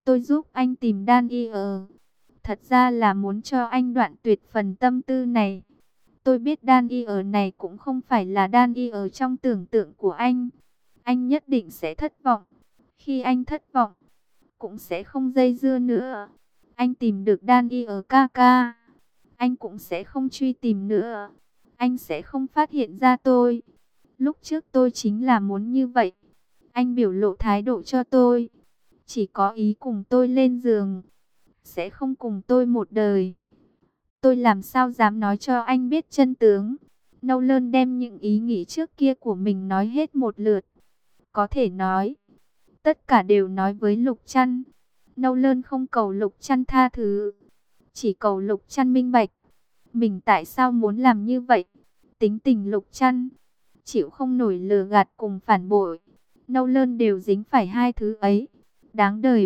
Tôi giúp anh tìm đan y ở. Thật ra là muốn cho anh đoạn tuyệt phần tâm tư này. Tôi biết đan y ở này cũng không phải là đan y ở trong tưởng tượng của anh. Anh nhất định sẽ thất vọng. Khi anh thất vọng, cũng sẽ không dây dưa nữa. Anh tìm được đan y ở ca ca, anh cũng sẽ không truy tìm nữa. Anh sẽ không phát hiện ra tôi. Lúc trước tôi chính là muốn như vậy. Anh biểu lộ thái độ cho tôi. Chỉ có ý cùng tôi lên giường, sẽ không cùng tôi một đời. Tôi làm sao dám nói cho anh biết chân tướng. Nâu Lơn đem những ý nghĩ trước kia của mình nói hết một lượt. Có thể nói, tất cả đều nói với Lục Trăn. Nâu Lơn không cầu Lục Trăn tha thứ, chỉ cầu Lục Trăn minh bạch. Mình tại sao muốn làm như vậy? Tính tình Lục Trăn, chịu không nổi lừa gạt cùng phản bội. Nâu Lơn đều dính phải hai thứ ấy. Đáng đời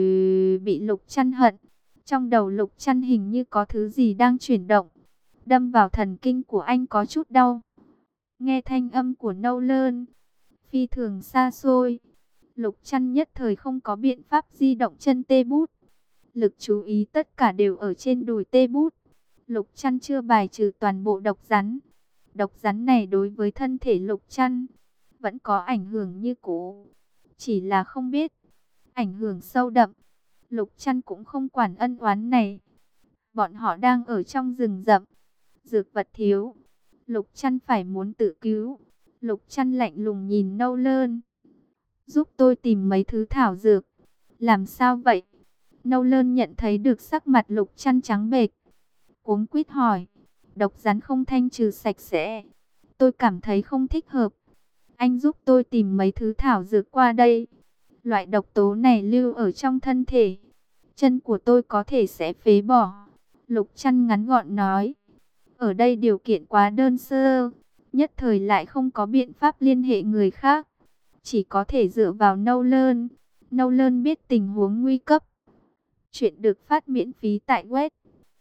bị Lục Trăn hận. Trong đầu Lục Trăn hình như có thứ gì đang chuyển động. Đâm vào thần kinh của anh có chút đau. Nghe thanh âm của Nâu Lơn phi thường xa xôi. Lục Trăn nhất thời không có biện pháp di động chân tê bút. Lực chú ý tất cả đều ở trên đùi tê bút. Lục Trăn chưa bài trừ toàn bộ độc rắn. Độc rắn này đối với thân thể Lục Trăn vẫn có ảnh hưởng như cũ. Chỉ là không biết ảnh hưởng sâu đậm. Lục Trăn cũng không quản ân oán này. Bọn họ đang ở trong rừng rậm. Dược vật thiếu. Lục Trăn phải muốn tự cứu. Lục Trăn lạnh lùng nhìn Nâu Lơn. Giúp tôi tìm mấy thứ thảo dược. Làm sao vậy? Nâu Lơn nhận thấy được sắc mặt Lục Trăn trắng bệch, cuống quýt hỏi. Độc rắn không thanh trừ sạch sẽ. Tôi cảm thấy không thích hợp. Anh giúp tôi tìm mấy thứ thảo dược qua đây. Loại độc tố này lưu ở trong thân thể, chân của tôi có thể sẽ phế bỏ. Lục Trăn ngắn gọn nói. Ở đây điều kiện quá đơn sơ, nhất thời lại không có biện pháp liên hệ người khác. Chỉ có thể dựa vào Nâu Lơn. Nâu Lơn biết tình huống nguy cấp. Chuyện được phát miễn phí tại web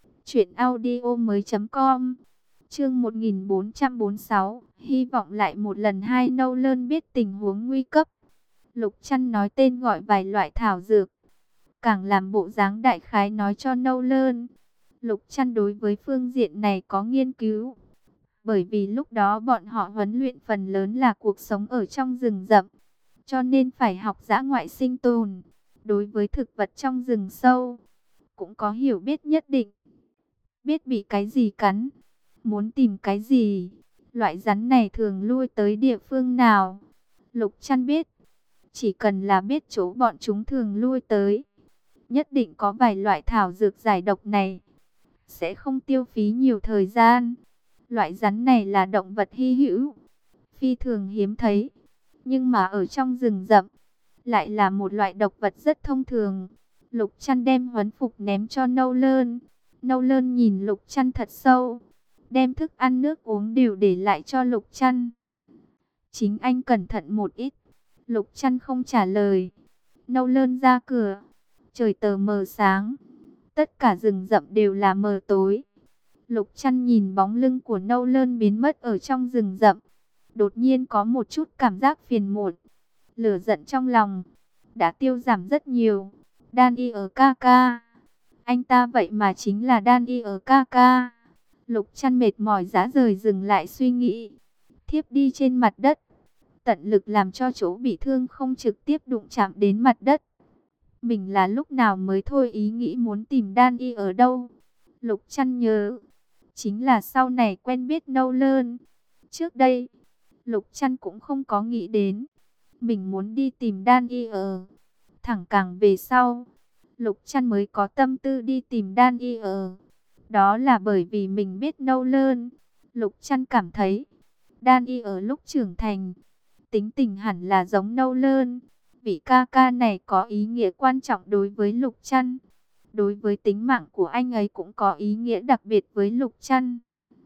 truyệnaudiomoi.com. Chương 1446, hy vọng lại một lần. Hai Nâu Lơn biết tình huống nguy cấp. Lục Trăn nói tên gọi vài loại thảo dược, càng làm bộ dáng đại khái nói cho Nâu Lơn. Lục Trăn đối với phương diện này có nghiên cứu, bởi vì lúc đó bọn họ huấn luyện phần lớn là cuộc sống ở trong rừng rậm, cho nên phải học dã ngoại sinh tồn. Đối với thực vật trong rừng sâu, cũng có hiểu biết nhất định. Biết bị cái gì cắn, muốn tìm cái gì, loại rắn này thường lui tới địa phương nào. Lục Trăn biết, chỉ cần là biết chỗ bọn chúng thường lui tới, nhất định có vài loại thảo dược giải độc này. Sẽ không tiêu phí nhiều thời gian. Loại rắn này là động vật hy hữu, phi thường hiếm thấy. Nhưng mà ở trong rừng rậm, lại là một loại độc vật rất thông thường. Lục Trăn đem huấn phục ném cho Nâu Lơn. Nâu Lơn nhìn Lục Trăn thật sâu, đem thức ăn nước uống đều để lại cho Lục Trăn. Chính anh cẩn thận một ít. Lục Trăn không trả lời. Nâu Lơn ra cửa. Trời tờ mờ sáng. Tất cả rừng rậm đều là mờ tối. Lục Trăn nhìn bóng lưng của Nâu Lơn biến mất ở trong rừng rậm. Đột nhiên có một chút cảm giác phiền muộn. Lửa giận trong lòng đã tiêu giảm rất nhiều. Đan y ở ca ca. Anh ta vậy mà chính là Đan y ở ca ca. Lục Trăn mệt mỏi rã rời dừng lại suy nghĩ. Thiếp đi trên mặt đất, tận lực làm cho chỗ bị thương không trực tiếp đụng chạm đến mặt đất. Mình là lúc nào mới thôi ý nghĩ muốn tìm Đan y ở đâu. Lục Trăn nhớ, chính là sau này quen biết Nâu Lơn. Trước đây, Lục Trăn cũng không có nghĩ đến mình muốn đi tìm Đan y ở. Thẳng càng về sau, Lục Trăn mới có tâm tư đi tìm Đan y ở. Đó là bởi vì mình biết Nâu Lơn. Lục Trăn cảm thấy Đan y ở lúc trưởng thành, tính tình hẳn là giống Nâu Lơn. Vị ca ca này có ý nghĩa quan trọng đối với Lục Trăn. Đối với tính mạng của anh ấy cũng có ý nghĩa đặc biệt với Lục Trăn.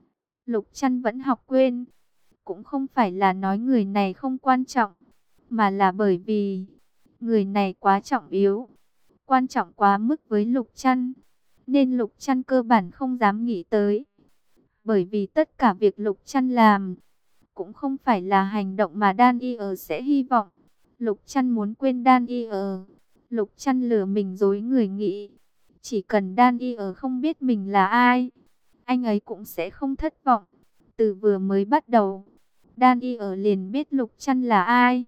Lục Trăn vẫn học quên. Cũng không phải là nói người này không quan trọng, mà là bởi vì người này quá trọng yếu, quan trọng quá mức với Lục Trăn, nên Lục Trăn cơ bản không dám nghĩ tới. Bởi vì tất cả việc Lục Trăn làm cũng không phải là hành động mà Đan y ở sẽ hy vọng. Lục Trăn muốn quên Đan y ở Lục Chăn lừa mình dối người nghĩ, chỉ cần Đan Y ở không biết mình là ai, anh ấy cũng sẽ không thất vọng. Từ vừa mới bắt đầu, Đan Y ở liền biết Lục Chăn là ai.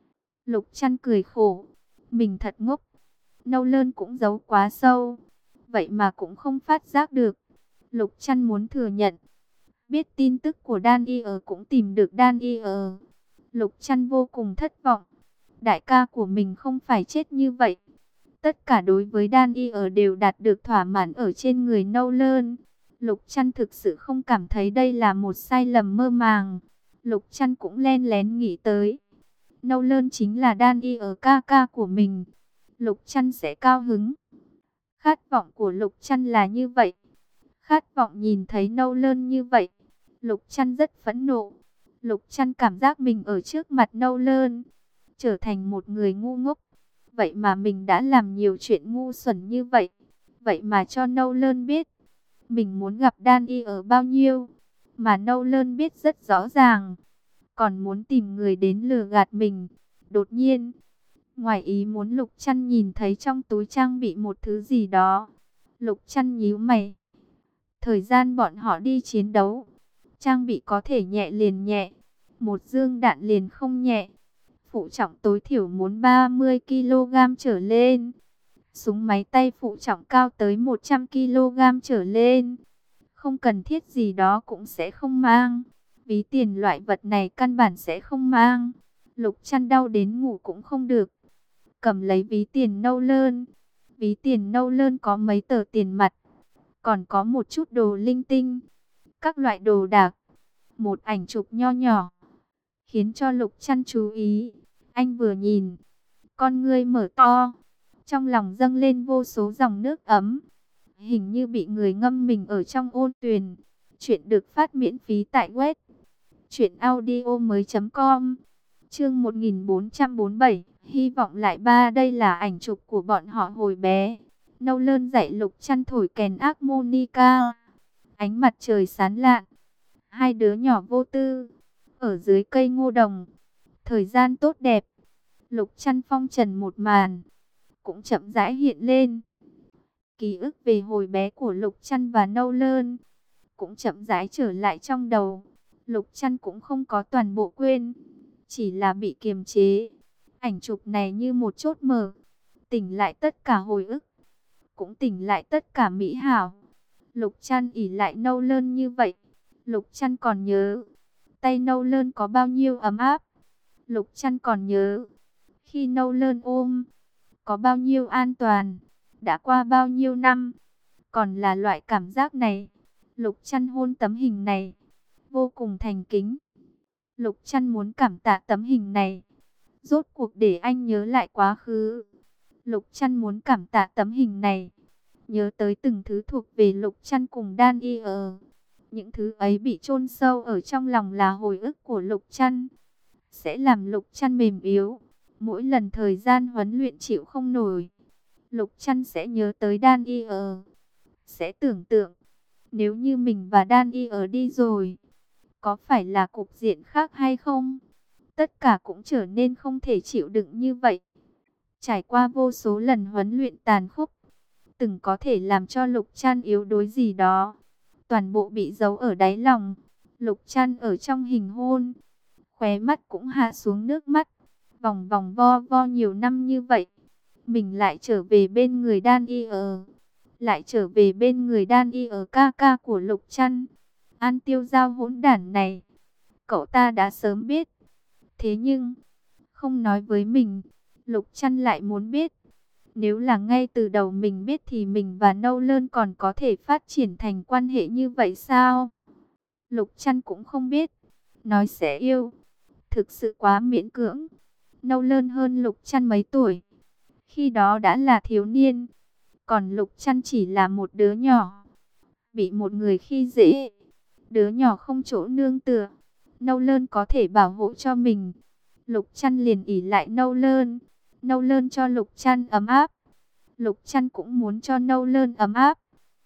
Lục Chăn cười khổ, mình thật ngốc, nâu lơn cũng giấu quá sâu, vậy mà cũng không phát giác được. Lục Chăn muốn thừa nhận, biết tin tức của Đan Y ở cũng tìm được Đan Y ở. Lục Chăn vô cùng thất vọng, đại ca của mình không phải chết như vậy. Tất cả đối với Đan Y ở đều đạt được thỏa mãn ở trên người nâu lơn. Lục Chăn thực sự không cảm thấy đây là một sai lầm mơ màng. Lục Chăn cũng len lén nghĩ tới, nâu lơn chính là Đan Y ở ca ca của mình, Lục Chăn sẽ cao hứng. Khát vọng của Lục Chăn là như vậy, khát vọng nhìn thấy nâu lơn như vậy. Lục Chăn rất phẫn nộ. Lục Chăn cảm giác mình ở trước mặt nâu lơn trở thành một người ngu ngốc. Vậy mà mình đã làm nhiều chuyện ngu xuẩn như vậy. Vậy mà cho nâu lơn biết mình muốn gặp Đan Y ở bao nhiêu, mà nâu lơn biết rất rõ ràng, còn muốn tìm người đến lừa gạt mình. Đột nhiên, ngoài ý muốn, Lục Chăn nhìn thấy trong túi trang bị một thứ gì đó. Lục Chăn nhíu mày. Thời gian bọn họ đi chiến đấu, trang bị có thể nhẹ liền nhẹ, một dương đạn liền không nhẹ. Phụ trọng tối thiểu muốn 30 kg trở lên. Súng máy tay phụ trọng cao tới 100 kg trở lên. Không cần thiết gì đó cũng sẽ không mang. Ví tiền loại vật này căn bản sẽ không mang. Lục Chăn đau đến ngủ cũng không được. Cầm lấy ví tiền nâu lơn. Ví tiền nâu lơn có mấy tờ tiền mặt, còn có một chút đồ linh tinh, các loại đồ đạc. Một ảnh chụp nho nhỏ khiến cho Lục Chăn chú ý. Anh vừa nhìn, con ngươi mở to, trong lòng dâng lên vô số dòng nước ấm, hình như bị người ngâm mình ở trong ôn tuyền. Chuyện được phát miễn phí tại web truyệnaudiomoi.com. Chương 1447, hy vọng lại ba. Đây là ảnh chụp của bọn họ hồi bé. Nâu lơn dạy Lục Chăn thổi kèn harmonica. Ánh mặt trời sáng lạn, hai đứa nhỏ vô tư ở dưới cây ngô đồng, thời gian tốt đẹp. Lục Chăn phong trần một màn cũng chậm rãi hiện lên. Ký ức về hồi bé của Lục Chăn và nâu lơn cũng chậm rãi trở lại trong đầu. Lục Chăn cũng không có toàn bộ quên, chỉ là bị kiềm chế. Ảnh chụp này như một chốt mở, tỉnh lại tất cả hồi ức, cũng tỉnh lại tất cả mỹ hảo. Lục Chăn ỷ lại nâu lơn như vậy. Lục Chăn còn nhớ tay nâu lơn có bao nhiêu ấm áp. Lục Chăn còn nhớ khi nâu lơn ôm có bao nhiêu an toàn. Đã qua bao nhiêu năm, còn là loại cảm giác này. Lục Chăn hôn tấm hình này vô cùng thành kính. Lục Chăn muốn cảm tạ tấm hình này, rốt cuộc để anh nhớ lại quá khứ. Lục Chăn muốn cảm tạ tấm hình này, nhớ tới từng thứ thuộc về Lục Chăn cùng Đan Y ở. Những thứ ấy bị chôn sâu ở trong lòng là hồi ức của Lục Chăn, sẽ làm Lục Chăn mềm yếu. Mỗi lần thời gian huấn luyện chịu không nổi, Lục Chăn sẽ nhớ tới Đan Y ở, sẽ tưởng tượng nếu như mình và Đan Y ở đi rồi, có phải là cục diện khác hay không? Tất cả cũng trở nên không thể chịu đựng như vậy. Trải qua vô số lần huấn luyện tàn khốc, từng có thể làm cho Lục Chăn yếu đuối gì đó, toàn bộ bị giấu ở đáy lòng. Lục Chăn ở trong hình hôn, khóe mắt cũng hạ xuống nước mắt. Vòng vòng vo vo nhiều năm như vậy, mình lại trở về bên người Đan Y ở, lại trở về bên người Đan Y ở, ca ca của Lục Chăn. An Tiêu Giao hỗn đản này, cậu ta đã sớm biết, thế nhưng không nói với mình. Lục Chăn lại muốn biết, nếu là ngay từ đầu mình biết thì mình và nâu lơn còn có thể phát triển thành quan hệ như vậy sao? Lục Chăn cũng không biết, nói sẽ yêu, thực sự quá miễn cưỡng. Nâu lơn hơn Lục Chăn mấy tuổi, khi đó đã là thiếu niên, còn Lục Chăn chỉ là một đứa nhỏ, bị một người khi dễ. Đứa nhỏ không chỗ nương tựa, nâu lơn có thể bảo hộ cho mình. Lục Chăn liền ỷ lại nâu lơn. Nâu lơn cho Lục Chăn ấm áp, Lục Chăn cũng muốn cho nâu lơn ấm áp.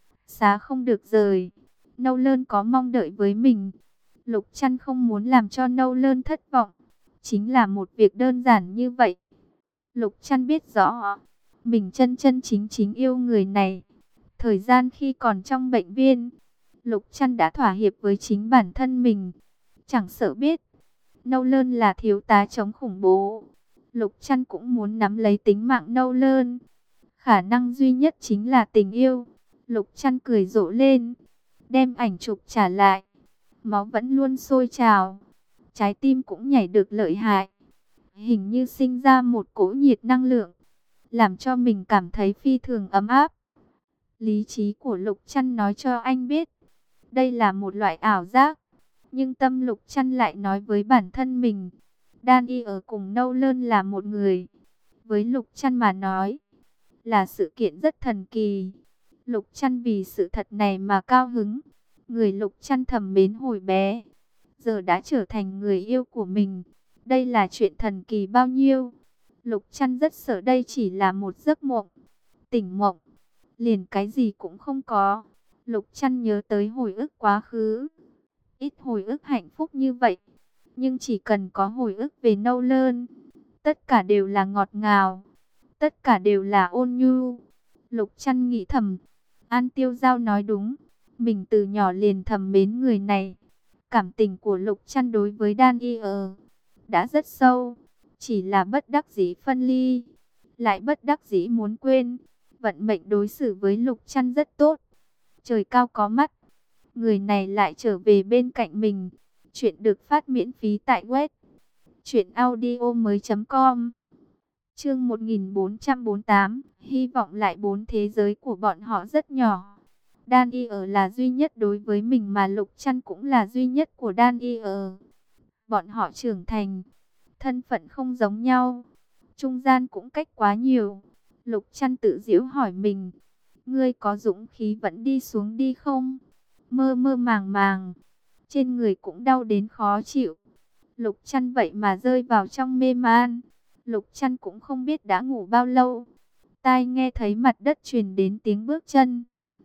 Xá không được rời, nâu lơn có mong đợi với mình. Lục Chăn không muốn làm cho nâu lơn thất vọng, chính là một việc đơn giản như vậy. Lục Chăn biết rõ, mình chân chân chính chính yêu người này. Thời gian khi còn trong bệnh viện, Lục Trăn đã thỏa hiệp với chính bản thân mình. Chẳng sợ biết, Nolan là thiếu tá chống khủng bố. Lục Trăn cũng muốn nắm lấy tính mạng Nolan. Khả năng duy nhất chính là tình yêu. Lục Trăn cười rộ lên, đem ảnh chụp trả lại. Máu vẫn luôn sôi trào, trái tim cũng nhảy được lợi hại. Hình như sinh ra một cỗ nhiệt năng lượng, làm cho mình cảm thấy phi thường ấm áp. Lý trí của Lục Trăn nói cho anh biết, đây là một loại ảo giác. Nhưng tâm Lục Trăn lại nói với bản thân mình, Danny ở cùng Nolan là một người. Với Lục Trăn mà nói, là sự kiện rất thần kỳ. Lục Trăn vì sự thật này mà cao hứng. Người Lục Trăn thầm mến hồi bé, giờ đã trở thành người yêu của mình. Đây là chuyện thần kỳ bao nhiêu. Lục Trăn rất sợ đây chỉ là một giấc mộng. Tỉnh mộng, liền cái gì cũng không có. Lục Trăn nhớ tới hồi ức quá khứ. Ít hồi ức hạnh phúc như vậy, nhưng chỉ cần có hồi ức về Nolan, tất cả đều là ngọt ngào, tất cả đều là ôn nhu. Lục Trăn nghĩ thầm, An Tiêu Giao nói đúng, mình từ nhỏ liền thầm mến người này. Cảm tình của Lục Trăn đối với Daniel đã rất sâu, chỉ là bất đắc dĩ phân ly, lại bất đắc dĩ muốn quên. Vận mệnh đối xử với Lục Trăn rất tốt, trời cao có mắt, người này lại trở về bên cạnh mình. Chuyện được phát miễn phí tại web truyệnaudiomoi.com. Chương 1448, hy vọng lại bốn thế giới của bọn họ rất nhỏ. Daniel là duy nhất đối với mình mà Lục Trăn cũng là duy nhất của Daniel. Bọn họ trưởng thành, thân phận không giống nhau, trung gian cũng cách quá nhiều. Lục Trăn tự giễu hỏi mình, ngươi có dũng khí vẫn đi xuống đi không? Mơ mơ màng màng, trên người cũng đau đến khó chịu. Lục Trăn vậy mà rơi vào trong mê man. Lục Trăn cũng không biết đã ngủ bao lâu, tai nghe thấy mặt đất truyền đến tiếng bước chân.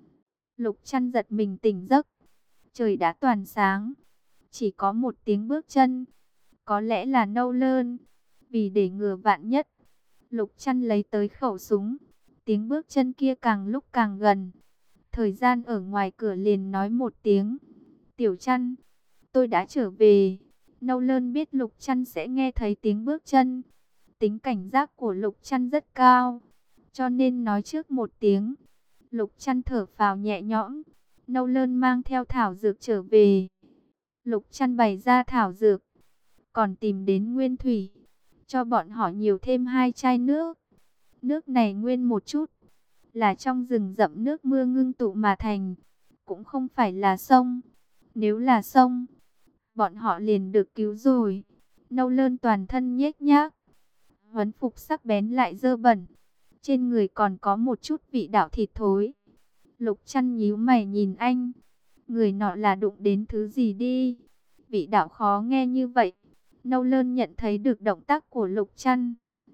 Lục Trăn giật mình tỉnh giấc, trời đã toàn sáng, chỉ có một tiếng bước chân, có lẽ là Nolan. Vì để ngừa vạn nhất, Lục Trăn lấy tới khẩu súng. Tiếng bước chân kia càng lúc càng gần. Thời gian ở ngoài cửa liền nói một tiếng, Tiểu Trăn, tôi đã trở về. Nolan biết Lục Trăn sẽ nghe thấy tiếng bước chân. Tính cảnh giác của Lục Trăn rất cao, cho nên nói trước một tiếng. Lục Trăn thở phào nhẹ nhõm. Nolan mang theo thảo dược trở về. Lục Trăn bày ra thảo dược, còn tìm đến nguyên thủy, cho bọn họ nhiều thêm 2 chai nước. Nước này nguyên một chút, là trong rừng rậm nước mưa ngưng tụ mà thành, cũng không phải là sông. Nếu là sông, bọn họ liền được cứu rồi. Nolan toàn thân nhếch nhác, huấn phục sắc bén lại dơ bẩn, trên người còn có một chút vị đạo thịt thối. Lục Trăn nhíu mày nhìn anh, người nọ là đụng đến thứ gì đi, vị đạo khó nghe như vậy. Nolan nhận thấy được động tác của Lục Trăn,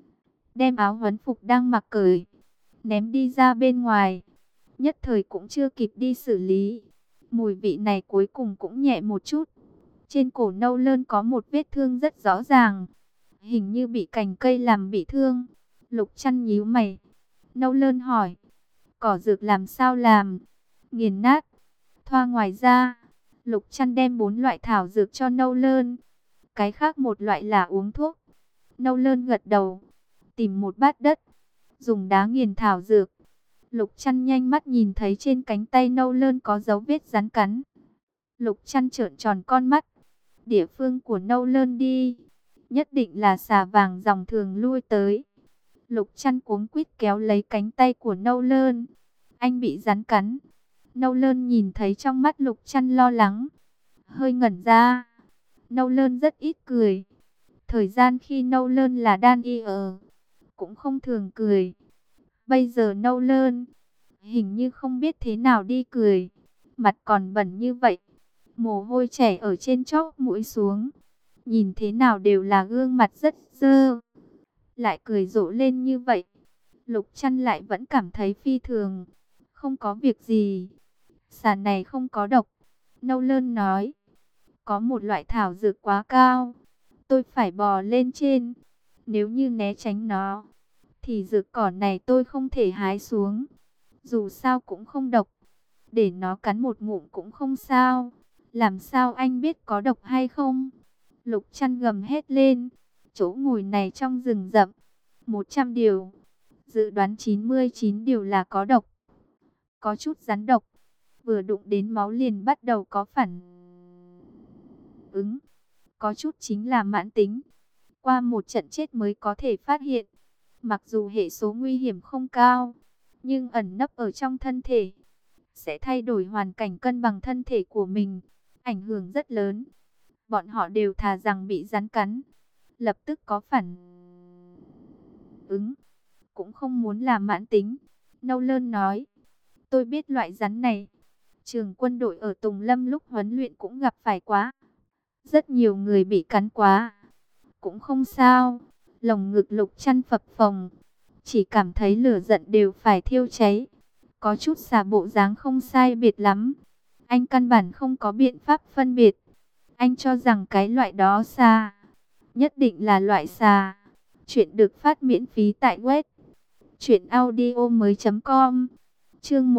đem áo huấn phục đang mặc cởi, ném đi ra bên ngoài. Nhất thời cũng chưa kịp đi xử lý, mùi vị này cuối cùng cũng nhẹ một chút. Trên cổ Nolan có một vết thương rất rõ ràng, hình như bị cành cây làm bị thương. Lục Trăn nhíu mày. Nolan hỏi, cỏ dược làm sao làm? Nghiền nát, thoa ngoài da. Lục Trăn đem 4 loại thảo dược cho Nolan, cái khác một loại là uống thuốc. Nolan gật đầu, tìm một bát đất, dùng đá nghiền thảo dược. Lục Trăn nhanh mắt nhìn thấy trên cánh tay Nolan có dấu vết rắn cắn. Lục Trăn trợn tròn con mắt. Địa phương của Nolan đi, nhất định là xà vàng dòng thường lui tới. Lục Trăn cuống quýt kéo lấy cánh tay của Nolan. Anh bị rắn cắn. Nolan nhìn thấy trong mắt Lục Trăn lo lắng, hơi ngẩn ra. Nolan rất ít cười. Thời gian khi Nolan là Daniel, cũng không thường cười. Bây giờ Nolan hình như không biết thế nào đi cười, mặt còn bẩn như vậy, mồ hôi chảy ở trên chóp mũi xuống, nhìn thế nào đều là gương mặt rất dơ. Lại cười rộ lên như vậy, Lục Trăn lại vẫn cảm thấy phi thường. Không có việc gì, xà này không có độc. Nolan nói, có một loại thảo dược quá cao, tôi phải bò lên trên. Nếu như né tránh nó, thì dược cỏ này tôi không thể hái xuống. Dù sao cũng không độc, để nó cắn một ngụm cũng không sao. Làm sao anh biết có độc hay không? Lục Trăn gầm hét lên. Chỗ ngồi này trong rừng rậm, 100 điều, dự đoán 99 điều là có độc. Có chút rắn độc, vừa đụng đến máu liền bắt đầu có phản ứng. Có chút chính là mãn tính, qua một trận chết mới có thể phát hiện. Mặc dù hệ số nguy hiểm không cao, nhưng ẩn nấp ở trong thân thể, sẽ thay đổi hoàn cảnh cân bằng thân thể của mình, ảnh hưởng rất lớn. Bọn họ đều thà rằng bị rắn cắn, lập tức có phản ứng, cũng không muốn là mãn tính. Nâu Lơn nói, tôi biết loại rắn này, trường quân đội ở Tùng Lâm lúc huấn luyện cũng gặp phải quá. Rất nhiều người bị cắn quá, cũng không sao. Lồng ngực Lục Trăn phập phồng, chỉ cảm thấy lửa giận đều phải thiêu cháy. Có chút xà bộ dáng không sai biệt lắm. Anh căn bản không có biện pháp phân biệt. Anh cho rằng cái loại đó xà, nhất định là loại xà. Chuyện được phát miễn phí tại web truyệnaudiomoi.com. Chương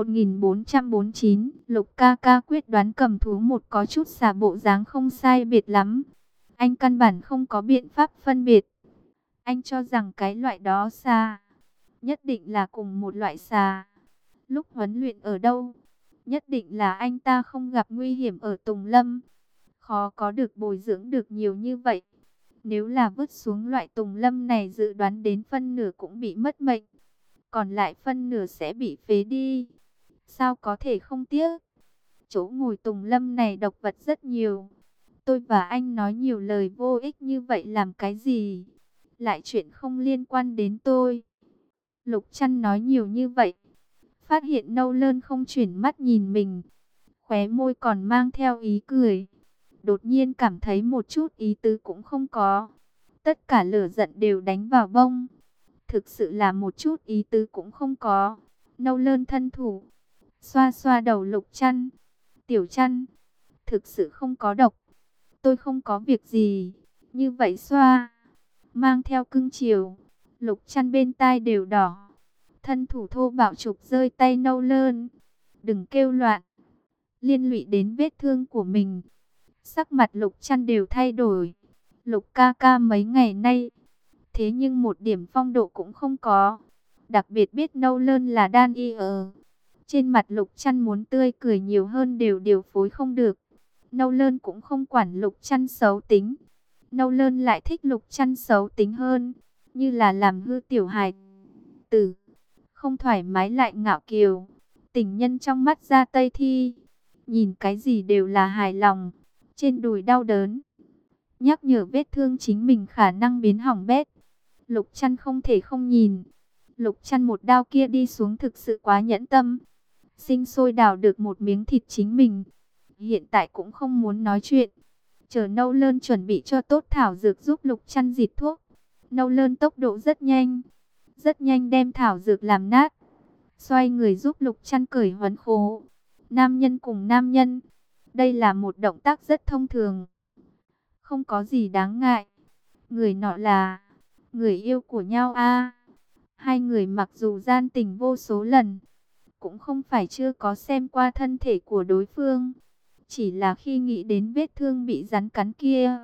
1449, Lục ca ca quyết đoán cầm thú một có chút xà bộ dáng không sai biệt lắm. Anh căn bản không có biện pháp phân biệt. Anh cho rằng cái loại đó xà, nhất định là cùng một loại xà. Lúc huấn luyện ở đâu, nhất định là anh ta không gặp nguy hiểm ở Tùng Lâm. Khó có được bồi dưỡng được nhiều như vậy. Nếu là vứt xuống loại Tùng Lâm này, dự đoán đến phân nửa cũng bị mất mệnh, còn lại phân nửa sẽ bị phế đi. Sao có thể không tiếc? Chỗ ngồi Tùng Lâm này độc vật rất nhiều. Tôi và anh nói nhiều lời vô ích như vậy làm cái gì? Lại chuyện không liên quan đến tôi. Lục Trăn nói nhiều như vậy, phát hiện Nâu Lơn không chuyển mắt nhìn mình, khóe môi còn mang theo ý cười. Đột nhiên cảm thấy một chút ý tứ cũng không có. Tất cả lửa giận đều đánh vào bông. Thực sự là một chút ý tứ cũng không có. Nâu Lơn thân thủ, xoa xoa đầu Lục Trăn. Tiểu Trăn, thực sự không có độc. Tôi không có việc gì. Như vậy xoa, mang theo cưng chiều. Lục Trăn bên tai đều đỏ. Thân thủ thô bạo chụp rơi tay Nâu Lơn. Đừng kêu loạn, liên lụy đến vết thương của mình. Sắc mặt Lục Trăn đều thay đổi. Lục ca ca mấy ngày nay, thế nhưng một điểm phong độ cũng không có. Đặc biệt biết Nâu Lơn là đan y trên mặt Lục Trăn muốn tươi cười nhiều hơn đều điều phối không được. Nâu Lơn cũng không quản Lục Trăn xấu tính. Nâu Lơn lại thích Lục Trăn xấu tính hơn, như là làm hư tiểu hài tử, không thoải mái lại ngạo kiều. Tình nhân trong mắt Gia Tây Thi, nhìn cái gì đều là hài lòng. Trên đùi đau đớn, nhắc nhở vết thương chính mình khả năng biến hỏng bét. Lục Trăn không thể không nhìn. Lục Trăn một đao kia đi xuống thực sự quá nhẫn tâm. Sinh sôi đào được một miếng thịt chính mình. Hiện tại cũng không muốn nói chuyện. Chờ Nâu Lơn chuẩn bị cho tốt thảo dược giúp Lục Trăn dịt thuốc. Nâu Lơn tốc độ rất nhanh. Rất nhanh đem thảo dược làm nát. Xoay người giúp Lục Trăn cởi huấn khố. Nam nhân cùng nam nhân, đây là một động tác rất thông thường, không có gì đáng ngại. Người nọ là người yêu của nhau a. Hai người mặc dù gian tình vô số lần, cũng không phải chưa có xem qua thân thể của đối phương. Chỉ là khi nghĩ đến vết thương bị rắn cắn kia,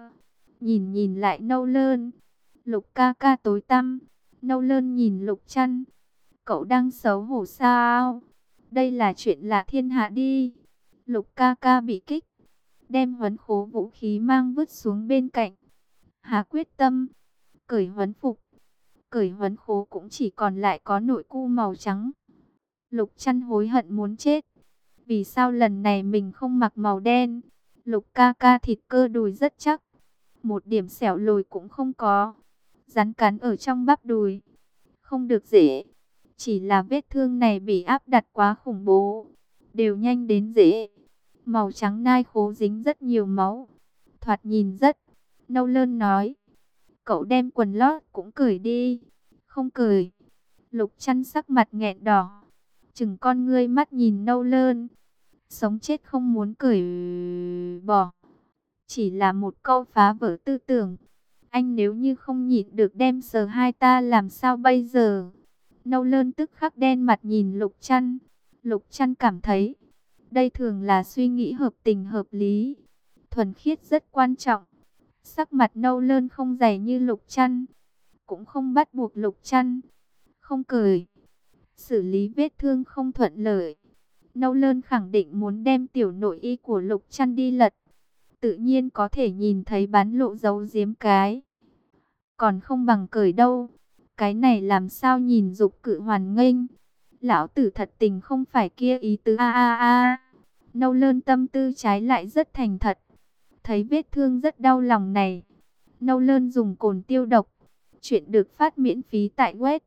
nhìn lại Nâu Lơn. Lục ca ca tối tăm. Nâu Lơn nhìn Lục Trăn. Cậu đang xấu hổ sao? Đây là chuyện lạ thiên hạ đi. Lục ca ca bị kích, đem huấn khố vũ khí mang vứt xuống bên cạnh. Hà quyết tâm, cởi huấn phục, cởi huấn khố cũng chỉ còn lại có nội cu màu trắng. Lục Trăn hối hận muốn chết. Vì sao lần này mình không mặc màu đen? Lục ca ca thịt cơ đùi rất chắc, một điểm xẻo lồi cũng không có. Rắn cắn ở trong bắp đùi, không được dễ. Chỉ là vết thương này bị áp đặt quá khủng bố, đều nhanh đến dễ. Màu trắng nai khố dính rất nhiều máu, thoạt nhìn rất. Nâu Lơn nói, cậu đem quần lót cũng cởi đi. Không cởi. Lục Trăn sắc mặt nghẹn đỏ, chừng con ngươi mắt nhìn Nâu Lơn, sống chết không muốn cởi bỏ. Chỉ là một câu phá vỡ tư tưởng. Anh nếu như không nhịn được đem sờ hai ta làm sao bây giờ? Nâu Lơn tức khắc đen mặt nhìn Lục Trăn. Lục Trăn cảm thấy, đây thường là suy nghĩ hợp tình hợp lý. Thuần khiết rất quan trọng. Sắc mặt Nâu Lơn không dày như Lục Trăn, cũng không bắt buộc Lục Trăn không cười. Xử lý vết thương không thuận lợi, Nâu Lơn khẳng định muốn đem tiểu nội y của Lục Trăn đi lật. Tự nhiên có thể nhìn thấy bán lộ giấu giếm cái. Còn không bằng cởi đâu. Cái này làm sao nhìn dục cự hoàn nghênh. Lão tử thật tình không phải kia ý tứ a. Nâu Lơn tâm tư trái lại rất thành thật. Thấy vết thương rất đau lòng này, Nâu Lơn dùng cồn tiêu độc. Chuyện được phát miễn phí tại web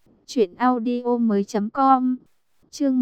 truyệnaudiomoi.com. Chương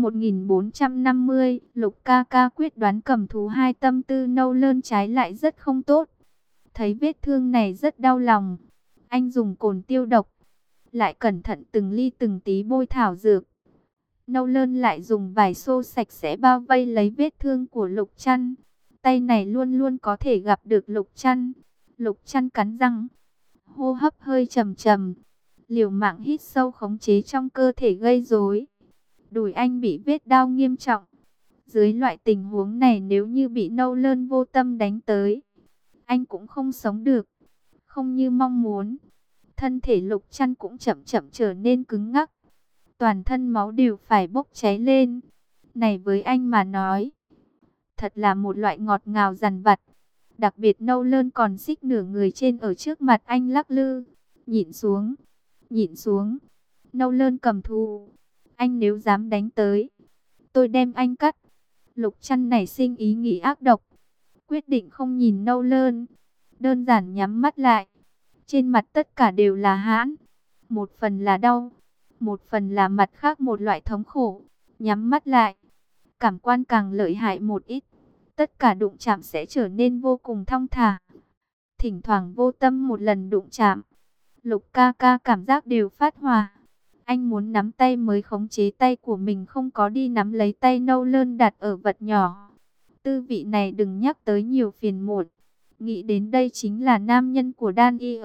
1450, Lục ca ca quyết đoán cầm thú hai, tâm tư Nâu Lơn trái lại rất không tốt. Thấy vết thương này rất đau lòng, anh dùng cồn tiêu độc, lại cẩn thận từng ly từng tí bôi thảo dược. Nâu Lơn lại dùng vải xô sạch sẽ bao vây lấy vết thương của Lục Trăn. Tay này luôn luôn có thể gặp được Lục Trăn. Lục Trăn cắn răng, hô hấp hơi trầm trầm, liều mạng hít sâu khống chế trong cơ thể gây rối. Đùi anh bị vết đau nghiêm trọng. Dưới loại tình huống này nếu như bị Nâu Lơn vô tâm đánh tới, anh cũng không sống được. Không như mong muốn, thân thể Lục Trăn cũng chậm chậm trở nên cứng ngắc. Toàn thân máu đều phải bốc cháy lên. Này với anh mà nói, thật là một loại ngọt ngào dằn vặt. Đặc biệt Nâu Lơn còn xích nửa người trên ở trước mặt anh lắc lư. Nhịn xuống, nhịn xuống. Nâu Lơn cầm thú. Anh nếu dám đánh tới, tôi đem anh cắt. Lục Trăn nảy sinh ý nghĩ ác độc, quyết định không nhìn Nâu Lơn, đơn giản nhắm mắt lại. Trên mặt tất cả đều là hãn, một phần là đau, một phần là mặt khác một loại thống khổ. Nhắm mắt lại, cảm quan càng lợi hại một ít, tất cả đụng chạm sẽ trở nên vô cùng thong thả. Thỉnh thoảng vô tâm một lần đụng chạm, Lục ca ca cảm giác đều phát hỏa. Anh muốn nắm tay mới khống chế tay của mình, không có đi nắm lấy tay Nâu Lơn đặt ở vật nhỏ. Tư vị này đừng nhắc tới nhiều phiền muộn. Nghĩ đến đây chính là nam nhân của Đan Y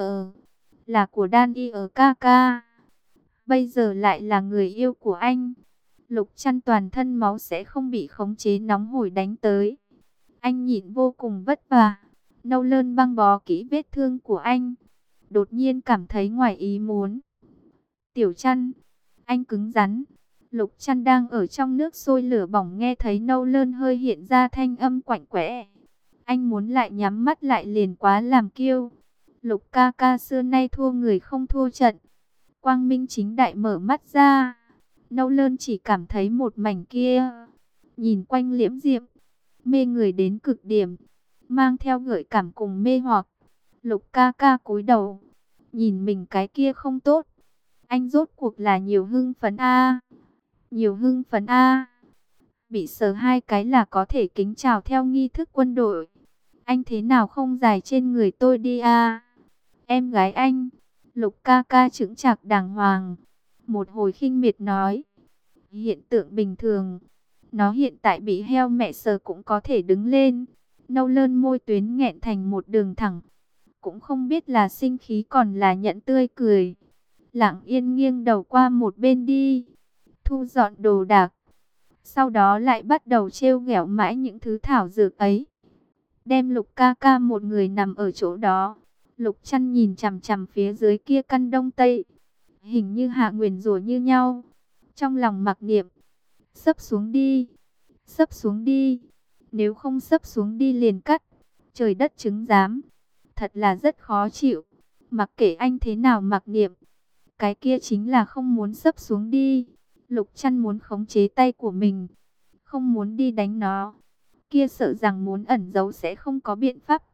là của Đan Y ca ca. Bây giờ lại là người yêu của anh. Lục Trăn toàn thân máu sẽ không bị khống chế nóng hổi đánh tới. Anh nhịn vô cùng vất vả. Nâu Lơn băng bó kỹ vết thương của anh, đột nhiên cảm thấy ngoài ý muốn. Tiểu Trăn, anh cứng rắn. Lục Trăn đang ở trong nước sôi lửa bỏng, nghe thấy Nâu Lơn hơi hiện ra thanh âm quạnh quẽ. Anh muốn lại nhắm mắt lại liền quá làm kiêu. Lục ca ca xưa nay thua người không thua trận. Quang minh chính đại mở mắt ra. Nâu Lơn chỉ cảm thấy một mảnh kia, nhìn quanh liễm diệm, mê người đến cực điểm, mang theo gợi cảm cùng mê hoặc. Lục ca ca cúi đầu, nhìn mình cái kia không tốt. Anh rốt cuộc là nhiều hưng phấn a, nhiều hưng phấn a. Bị sờ hai cái là có thể kính chào theo nghi thức quân đội. Anh thế nào không dài trên người tôi đi a? Em gái anh. Lục ca ca chững chạc đàng hoàng, một hồi khinh miệt nói, hiện tượng bình thường. Nó hiện tại bị heo mẹ sờ cũng có thể đứng lên. Nâu Lơn môi tuyến nghẹn thành một đường thẳng, cũng không biết là sinh khí còn là nhẫn tươi cười. Lặng yên nghiêng đầu qua một bên đi, thu dọn đồ đạc. Sau đó lại bắt đầu trêu ghẹo mãi những thứ thảo dược ấy. Đem Lục ca ca một người nằm ở chỗ đó. Lục Trăn nhìn chằm chằm phía dưới kia căn đông tây, hình như hạ nguyền rủa như nhau. Trong lòng mặc niệm, xấp xuống đi, xấp xuống đi. Nếu không xấp xuống đi liền cắt. Trời đất chứng giám, thật là rất khó chịu. Mặc kệ anh thế nào mặc niệm, cái kia chính là không muốn xấp xuống đi. Lục Trăn muốn khống chế tay của mình, không muốn đi đánh nó. Kia sợ rằng muốn ẩn giấu sẽ không có biện pháp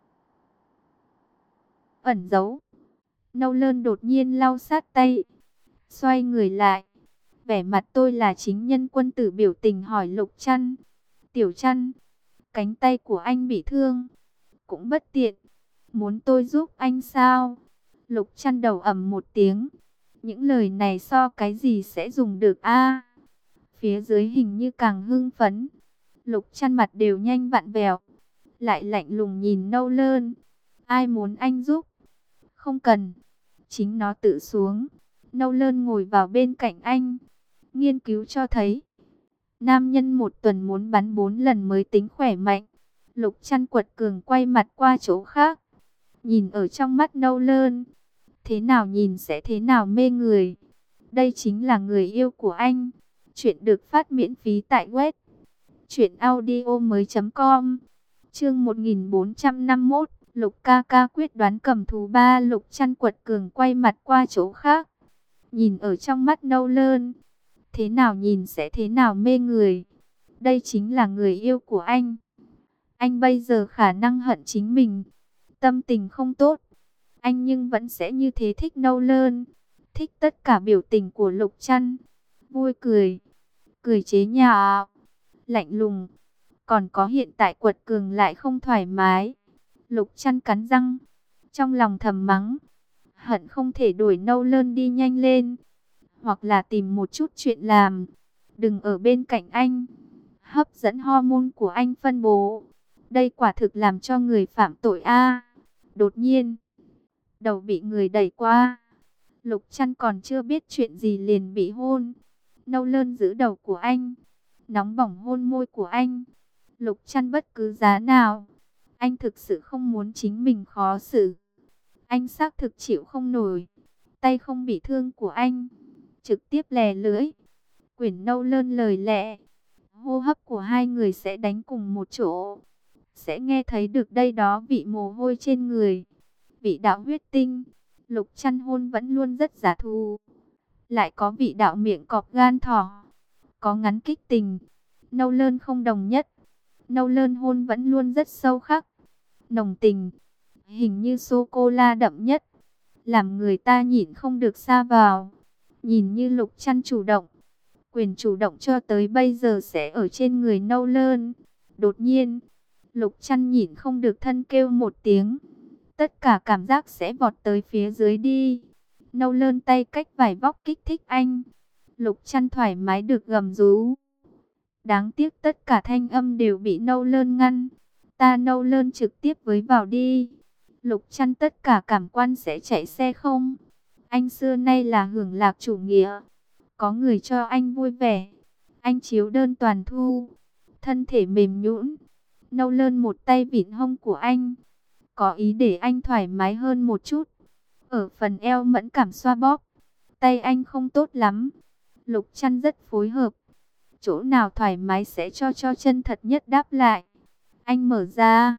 ẩn giấu. Nâu Lơn đột nhiên lau sát tay, xoay người lại, vẻ mặt tôi là chính nhân quân tử biểu tình hỏi Lục Trăn, Tiểu Trăn, cánh tay của anh bị thương, cũng bất tiện, muốn tôi giúp anh sao? Lục Trăn đầu ầm một tiếng, những lời này so cái gì sẽ dùng được a? Phía dưới hình như càng hưng phấn. Lục Trăn mặt đều nhanh vặn vẹo, lại lạnh lùng nhìn Nâu Lơn. Ai muốn anh giúp? Không cần, chính nó tự xuống. Nolan ngồi vào bên cạnh anh. Nghiên cứu cho thấy, nam nhân một tuần muốn bắn 4 lần mới tính khỏe mạnh. Lục Trăn quật cường quay mặt qua chỗ khác. Nhìn ở trong mắt Nolan, thế nào nhìn sẽ thế nào mê người. Đây chính là người yêu của anh. Chuyện được phát miễn phí tại web truyệnaudiomoi.com. Chương 1451, Lục ca ca quyết đoán cầm thú 3. Lục Trăn quật cường quay mặt qua chỗ khác. Nhìn ở trong mắt Nolan, thế nào nhìn sẽ thế nào mê người. Đây chính là người yêu của anh. Anh bây giờ khả năng hận chính mình, tâm tình không tốt. Anh nhưng vẫn sẽ như thế thích Nolan. Thích tất cả biểu tình của Lục Trăn. Vui cười, cười chế nhạo, lạnh lùng. Còn có hiện tại quật cường lại không thoải mái. Lục Trăn cắn răng, trong lòng thầm mắng. Hận không thể đuổi Nolan đi nhanh lên, hoặc là tìm một chút chuyện làm. Đừng ở bên cạnh anh. Hấp dẫn hormone của anh phân bố. Đây quả thực làm cho người phạm tội a. Đột nhiên, đầu bị người đẩy qua. Lục Trăn còn chưa biết chuyện gì liền bị hôn. Nolan giữ đầu của anh, nóng bỏng hôn môi của anh. Lục Trăn bất cứ giá nào, anh thực sự không muốn chính mình khó xử. Anh xác thực chịu không nổi. Tay không bị thương của anh trực tiếp lè lưỡi. Quyển Nolan lời lẽ, hô hấp của hai người sẽ đánh cùng một chỗ. Sẽ nghe thấy được đây đó vị mồ hôi trên người, vị đạo huyết tinh. Lục Trăn hôn vẫn luôn rất giả thù. Lại có vị đạo miệng cọp gan thỏ, có ngắn kích tình. Nolan không đồng nhất. Nolan hôn vẫn luôn rất sâu khắc, nồng tình, hình như sô-cô-la đậm nhất, làm người ta nhịn không được sa vào. Nhìn như Lục Trăn chủ động, quyền chủ động cho tới bây giờ sẽ ở trên người Nolan. Đột nhiên, Lục Trăn nhịn không được thân kêu một tiếng. Tất cả cảm giác sẽ vọt tới phía dưới đi. Nolan tay cách vải vóc kích thích anh. Lục Trăn thoải mái được gầm rú. Đáng tiếc tất cả thanh âm đều bị Nolan ngăn. Ta Nolan trực tiếp với vào đi. Lục Trăn tất cả cảm quan sẽ chạy xe không. Anh xưa nay là hưởng lạc chủ nghĩa. Có người cho anh vui vẻ, anh chiếu đơn toàn thu. Thân thể mềm nhũn, Nolan một tay vịn hông của anh, có ý để anh thoải mái hơn một chút. Ở phần eo mẫn cảm xoa bóp. Tay anh không tốt lắm. Lục Trăn rất phối hợp. Chỗ nào thoải mái sẽ cho chân thật nhất đáp lại. Anh mở ra,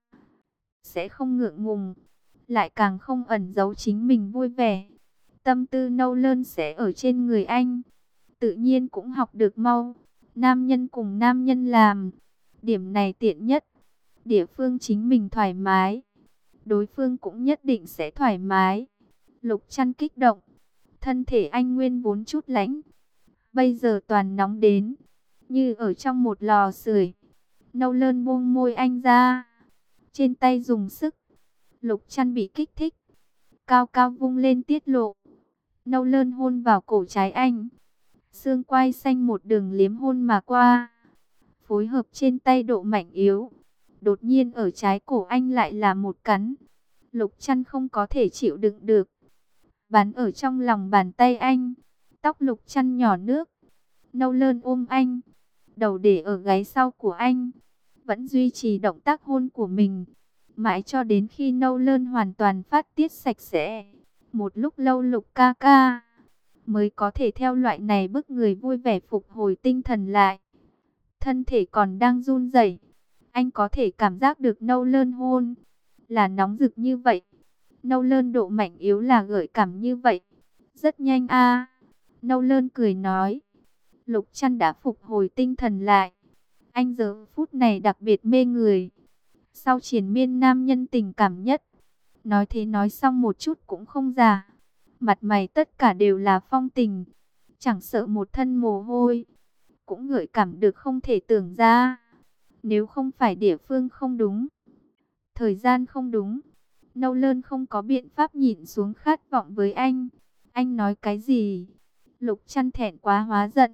sẽ không ngượng ngùng, lại càng không ẩn giấu chính mình vui vẻ. Tâm tư Nolan sẽ ở trên người anh. Tự nhiên cũng học được mau. Nam nhân cùng nam nhân làm, điểm này tiện nhất. Địa phương chính mình thoải mái, đối phương cũng nhất định sẽ thoải mái. Lục Trăn kích động. Thân thể anh nguyên vốn chút lạnh, bây giờ toàn nóng đến như ở trong một lò sưởi. Nolan buông môi anh ra, trên tay dùng sức. Lục Trăn bị kích thích, cao cao vung lên tiết lộ. Nolan hôn vào cổ trái anh, xương quai xanh một đường liếm hôn mà qua, phối hợp trên tay độ mạnh yếu. Đột nhiên ở trái cổ anh lại là một cắn. Lục Trăn không có thể chịu đựng được, bắn ở trong lòng bàn tay anh. Tóc Lục Trăn nhỏ nước. Nolan ôm anh, đầu để ở gáy sau của anh, vẫn duy trì động tác hôn của mình, mãi cho đến khi Nolan hoàn toàn phát tiết sạch sẽ. Một lúc lâu Lục ca ca mới có thể theo loại này bức người vui vẻ phục hồi tinh thần lại. Thân thể còn đang run rẩy, anh có thể cảm giác được Nolan hôn là nóng rực như vậy. Nolan độ mạnh yếu là gợi cảm như vậy. Rất nhanh a. Nolan cười nói. Lục Trăn đã phục hồi tinh thần lại. Anh giờ phút này đặc biệt mê người. Sau triền miên nam nhân tình cảm nhất, nói thế nói xong một chút cũng không giả. Mặt mày tất cả đều là phong tình, chẳng sợ một thân mồ hôi, cũng gợi cảm được không thể tưởng ra. Nếu không phải địa phương không đúng, thời gian không đúng, Nolan không có biện pháp nhịn xuống khát vọng với anh. Anh nói cái gì? Lục Trăn thẹn quá hóa giận,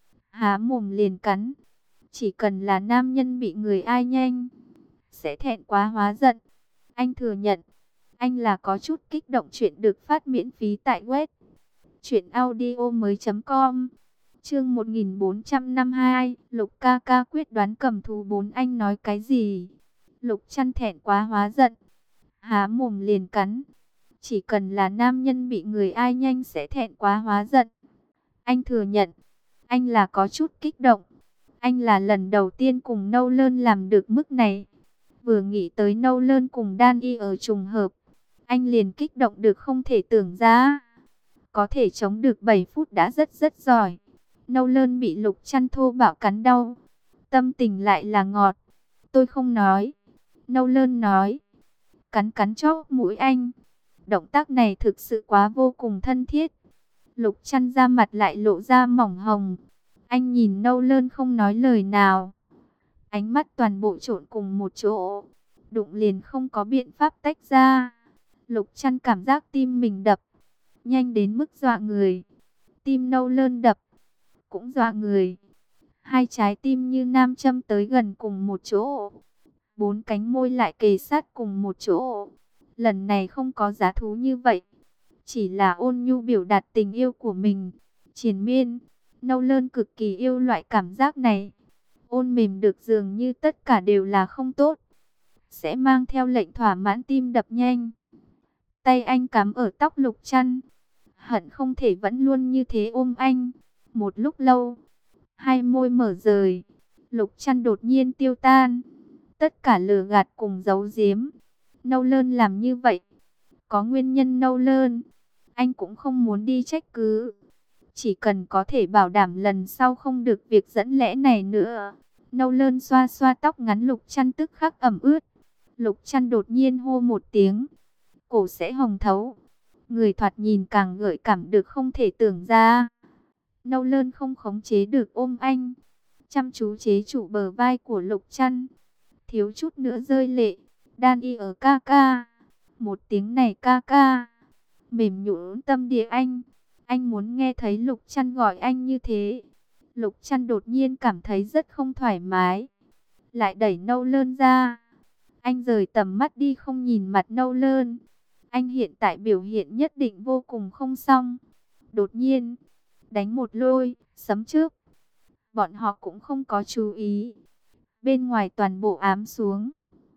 há mồm liền cắn. Chỉ cần là nam nhân bị người ai nhanh, sẽ thẹn quá hóa giận. Anh thừa nhận, Anh là có chút kích động. Chuyện được phát miễn phí tại web truyệnaudiomoi.com. Chương 1452, Lục ca ca quyết đoán cầm thú 4. Anh nói cái gì? Lục Chăn thẹn quá hóa giận, há mồm liền cắn. Chỉ cần là nam nhân bị người ai nhanh sẽ thẹn quá hóa giận. Anh thừa nhận, anh là có chút kích động. Anh là lần đầu tiên cùng Nâu Lơn làm được mức này. Vừa nghĩ tới Nâu Lơn cùng Đan Y ở trùng hợp, anh liền kích động được không thể tưởng ra. Có thể chống được 7 phút đã rất giỏi. Nâu Lơn bị Lục Chăn thô bạo cắn đau, tâm tình lại là ngọt. Tôi không nói. Nâu Lơn nói, cắn cắn chóp mũi anh. Động tác này thực sự quá vô cùng thân thiết. Lục Chăn da mặt lại lộ ra mỏng hồng. Anh nhìn Nâu Lơn không nói lời nào. Ánh mắt toàn bộ trộn cùng một chỗ. Đụng liền không có biện pháp tách ra. Lục Chăn cảm giác tim mình đập nhanh đến mức dọa người. Tim Nâu Lơn đập cũng dọa người. Hai trái tim như nam châm tới gần cùng một chỗ. 4 cánh môi lại kề sát cùng một chỗ. Lần này không có giá thú như vậy, chỉ là ôn nhu biểu đạt tình yêu của mình. Triền miên, Nâu Lơn cực kỳ yêu loại cảm giác này. Ôn mềm được dường như tất cả đều là không tốt, sẽ mang theo lệnh thỏa mãn tim đập nhanh. Tay anh cắm ở tóc Lục Chăn, hận không thể vẫn luôn như thế ôm anh. Một lúc lâu, hai môi mở rời, Lục Chăn đột nhiên tiêu tan. Tất cả lừa gạt cùng giấu giếm, Nâu Lơn làm như vậy có nguyên nhân Nâu Lơn. Anh cũng không muốn đi trách cứ, chỉ cần có thể bảo đảm lần sau không được việc dẫn lẽ này nữa. Nâu Lơn xoa xoa tóc ngắn Lục Chăn tức khắc ẩm ướt. Lục Chăn đột nhiên hô một tiếng, cổ sẽ hồng thấu. Người thoạt nhìn càng gợi cảm được không thể tưởng ra. Nâu Lơn không khống chế được ôm anh, chăm chú chế trụ bờ vai của Lục Chăn, thiếu chút nữa rơi lệ. Đan Y ở ca ca. Một tiếng này ca ca mềm nhũn tâm địa anh muốn nghe thấy Lục Chăn gọi anh như thế. Lục Chăn đột nhiên cảm thấy rất không thoải mái, lại đẩy Nâu Lơn ra. Anh rời tầm mắt đi không nhìn mặt Nâu Lơn. Anh hiện tại biểu hiện nhất định vô cùng không xong. Đột nhiên đánh một lôi sấm trước, bọn họ cũng không có chú ý. Bên ngoài toàn bộ ám xuống,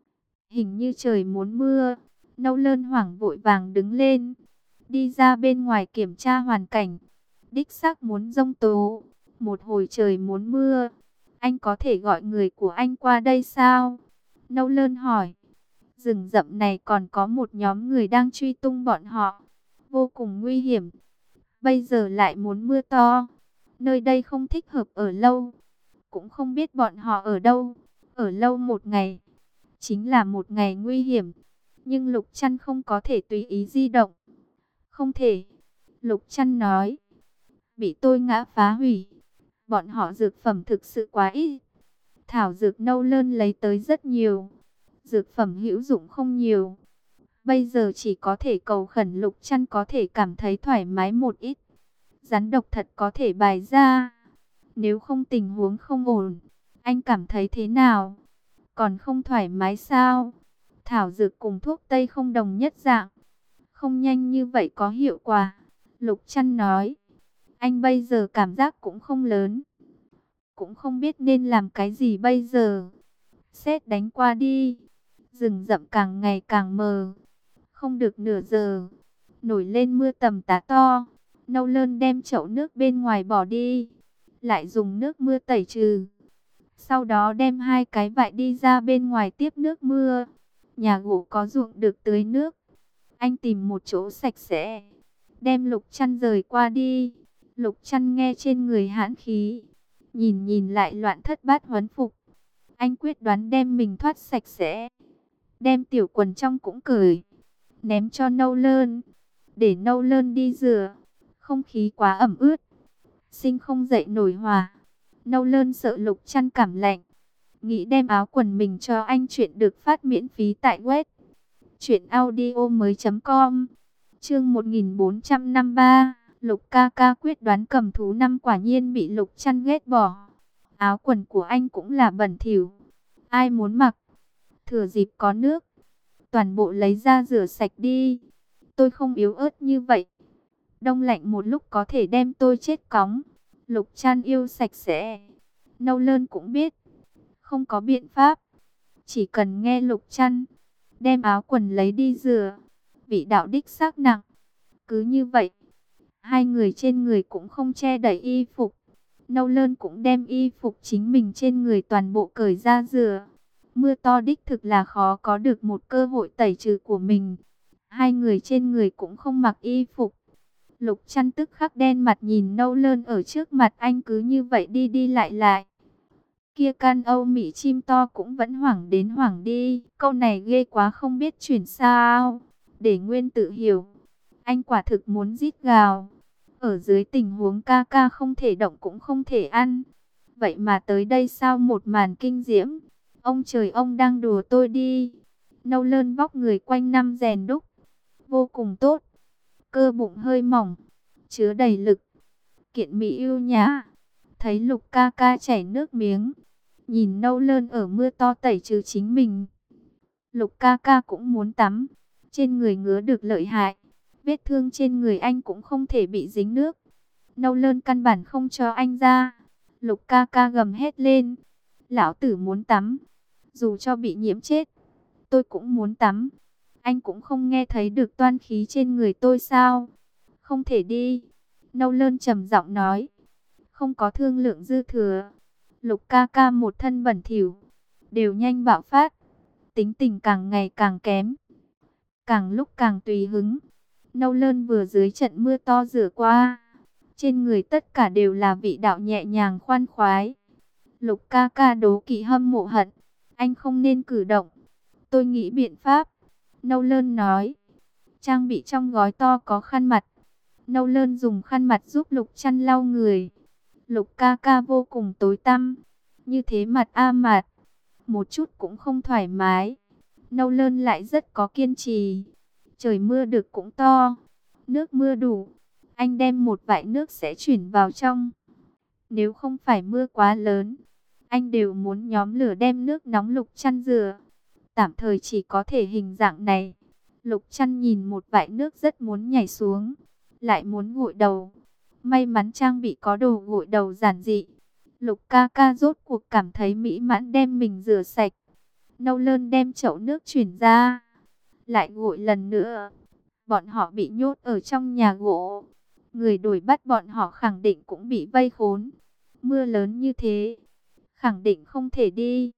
hình như trời muốn mưa. Nâu Lơn hoảng vội vàng đứng lên, đi ra bên ngoài kiểm tra hoàn cảnh. Đích xác muốn giông tố. Một hồi trời muốn mưa, anh có thể gọi người của anh qua đây sao? Nâu Lơn hỏi. Rừng rậm này còn có một nhóm người đang truy tung bọn họ, vô cùng nguy hiểm. Bây giờ lại muốn mưa to, nơi đây không thích hợp ở lâu. Cũng không biết bọn họ ở đâu. Ở lâu một ngày chính là một ngày nguy hiểm. Nhưng Lục Chăn không có thể tùy ý di động. Không thể. Lục Chăn nói, bị tôi ngã phá hủy. Bọn họ dược phẩm thực sự quá ít. Thảo dược Nâu Lơn lấy tới rất nhiều, dược phẩm hữu dụng không nhiều. Bây giờ chỉ có thể cầu khẩn Lục Chăn có thể cảm thấy thoải mái một ít. Rắn độc thật có thể bài ra. Nếu không tình huống không ổn. Anh cảm thấy thế nào? Còn không thoải mái sao? Thảo dược cùng thuốc tây không đồng nhất dạng, không nhanh như vậy có hiệu quả. Lục Chăn nói, anh bây giờ cảm giác cũng không lớn, cũng không biết nên làm cái gì bây giờ. Sét đánh qua đi. Rừng rậm càng ngày càng mờ. Không được nửa giờ, nổi lên mưa tầm tã to. Nâu Lơn đem chậu nước bên ngoài bỏ đi, lại dùng nước mưa tẩy trừ. Sau đó đem 2 cái vại đi ra bên ngoài tiếp nước mưa. Nhà gỗ có ruộng được tưới nước. Anh tìm một chỗ sạch sẽ, đem Lục Chăn rời qua đi. Lục Chăn nghe trên người hãn khí, nhìn lại loạn thất bát huấn phục. Anh quyết đoán đem mình thoát sạch sẽ, đem tiểu quần trong cũng cởi, ném cho Nâu Lơn, để Nâu Lơn đi rửa. Không khí quá ẩm ướt, sinh không dậy nổi hỏa. Nâu Lơn sợ Lục Chăn cảm lạnh, nghĩ đem áo quần mình cho anh. Chuyện được phát miễn phí tại web truyệnaudiomoi.com. Chương 1453, Lục ca ca quyết đoán cầm thú 5 quả nhiên bị Lục Chăn ghét bỏ. Áo quần của anh cũng là bẩn thỉu, ai muốn mặc? Thừa dịp có nước, toàn bộ lấy ra rửa sạch đi. Tôi không yếu ớt như vậy. Đông lạnh một lúc có thể đem tôi chết cóng. Lục Trăn yêu sạch sẽ. Nâu Lơn cũng biết. Không có biện pháp. Chỉ cần nghe Lục Trăn. Đem áo quần lấy đi rửa. Vị đạo đích xác nặng. Cứ như vậy. Hai người trên người cũng không che đậy y phục. Nâu Lơn cũng đem y phục chính mình trên người toàn bộ cởi ra rửa. Mưa to đích thực là khó có được một cơ hội tẩy trừ của mình. Hai người trên người cũng không mặc y phục. Lục Trăn tức khắc đen mặt nhìn Nâu Lơn ở trước mặt anh cứ như vậy đi đi lại lại. Kia can Âu Mỹ chim to cũng vẫn hoảng đến hoảng đi. Câu này ghê quá không biết chuyển sao. Để Nguyên tự hiểu. Anh quả thực muốn rít gào. Ở dưới tình huống ca ca không thể động cũng không thể ăn. Vậy mà tới đây sao một màn kinh diễm. Ông trời ông đang đùa tôi đi. Nâu Lơn vóc người quanh năm rèn đúc. Vô cùng tốt. Cơ bụng hơi mỏng. Chứa đầy lực. Kiện mỹ ưu nhã. Thấy Lục ca ca chảy nước miếng. Nhìn Nâu Lơn ở mưa to tẩy trừ chính mình. Lục ca ca cũng muốn tắm. Trên người ngứa được lợi hại. Vết thương trên người anh cũng không thể bị dính nước. Nâu Lơn căn bản không cho anh ra. Lục ca ca gầm hét lên. Lão tử muốn tắm. Dù cho bị nhiễm chết. Tôi cũng muốn tắm. Anh cũng không nghe thấy được toan khí trên người tôi sao? Không thể đi. Nâu Lơn trầm giọng nói. Không có thương lượng dư thừa. Lục ca ca một thân bẩn thỉu. Đều nhanh bạo phát. Tính tình càng ngày càng kém. Càng lúc càng tùy hứng. Nâu Lơn vừa dưới trận mưa to rửa qua. Trên người tất cả đều là vị đạo nhẹ nhàng khoan khoái. Lục ca ca đố kỵ hâm mộ hận. Anh không nên cử động. Tôi nghĩ biện pháp. Nâu Lơn nói. Trang bị trong gói to có khăn mặt. Nâu Lơn dùng khăn mặt giúp Lục Trăn lau người. Lục ca ca vô cùng tối tăm. Như thế mặt mặt. Một chút cũng không thoải mái. Nâu Lơn lại rất có kiên trì. Trời mưa được cũng to. Nước mưa đủ. Anh đem một vại nước sẽ chuyển vào trong. Nếu không phải mưa quá lớn. Anh đều muốn nhóm lửa đem nước nóng Lục Trăn rửa. Tạm thời chỉ có thể hình dạng này. Lục Trăn nhìn một vại nước rất muốn nhảy xuống. Lại muốn gội đầu. May mắn trang bị có đồ gội đầu giản dị. Lục ca ca rốt cuộc cảm thấy mỹ mãn đem mình rửa sạch. Nâu Lơn đem chậu nước chuyển ra. Lại gội lần nữa. Bọn họ bị nhốt ở trong nhà gỗ. Người đuổi bắt bọn họ khẳng định cũng bị vây khốn. Mưa lớn như thế. Khẳng định không thể đi.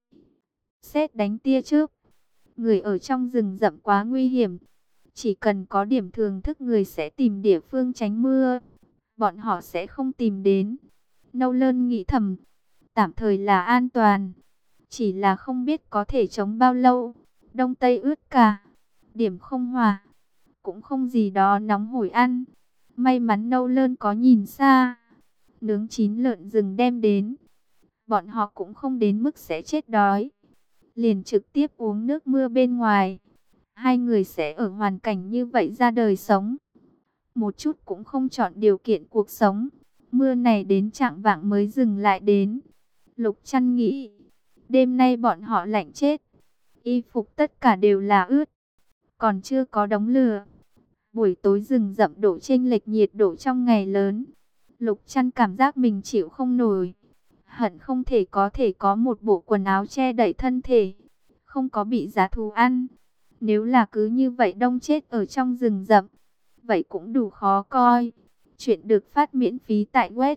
Sét đánh tia chớp. Người ở trong rừng rậm quá nguy hiểm. Chỉ cần có điểm thường thức người sẽ tìm địa phương tránh mưa. Bọn họ sẽ không tìm đến. Nâu Lơn nghĩ thầm. Tạm thời là an toàn. Chỉ là không biết có thể chống bao lâu. Đông Tây ướt cả. Điểm không hòa. Cũng không gì đó nóng hổi ăn. May mắn Nâu Lơn có nhìn xa. Nướng chín lợn rừng đem đến. Bọn họ cũng không đến mức sẽ chết đói. Liền trực tiếp uống nước mưa bên ngoài. Hai người sẽ ở hoàn cảnh như vậy ra đời sống. Một chút cũng không chọn điều kiện cuộc sống. Mưa này đến chạng vạng mới dừng lại đến. Lục Trăn nghĩ. Đêm nay bọn họ lạnh chết. Y phục tất cả đều là ướt. Còn chưa có đống lửa. Buổi tối rừng rậm độ chênh lệch nhiệt độ trong ngày lớn. Lục Trăn cảm giác mình chịu không nổi. Hận không thể có một bộ quần áo che đậy thân thể. Không có bị dã thú ăn. Nếu là cứ như vậy đông chết ở trong rừng rậm. Vậy cũng đủ khó coi. Chuyện được phát miễn phí tại web.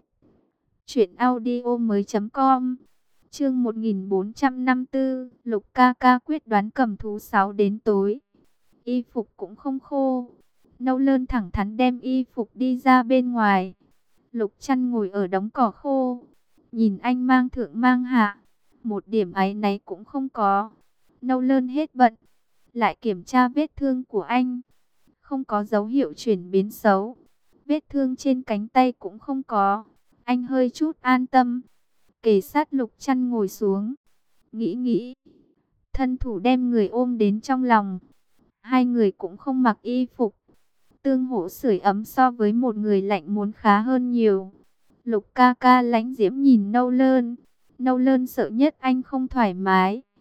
Truyệnaudiomoi.com. Chương 1454. Lục ca ca quyết đoán cầm thú 6 đến tối. Y phục cũng không khô. Nâu Lơn thẳng thắn đem y phục đi ra bên ngoài. Lục Trăn ngồi ở đống cỏ khô. Nhìn anh mang thượng mang hạ. Một điểm áy náy cũng không có. Nâu Lơn hết bận. Lại kiểm tra vết thương của anh. Không có dấu hiệu chuyển biến xấu. Vết thương trên cánh tay cũng không có. Anh hơi chút an tâm. Kề sát Lục Trăn ngồi xuống. Nghĩ. Thân thủ đem người ôm đến trong lòng. Hai người cũng không mặc y phục. Tương hỗ sưởi ấm so với một người lạnh muốn khá hơn nhiều. Lục ca ca lãnh diễm nhìn Nâu Lơn. Nâu Lơn sợ nhất anh không thoải mái.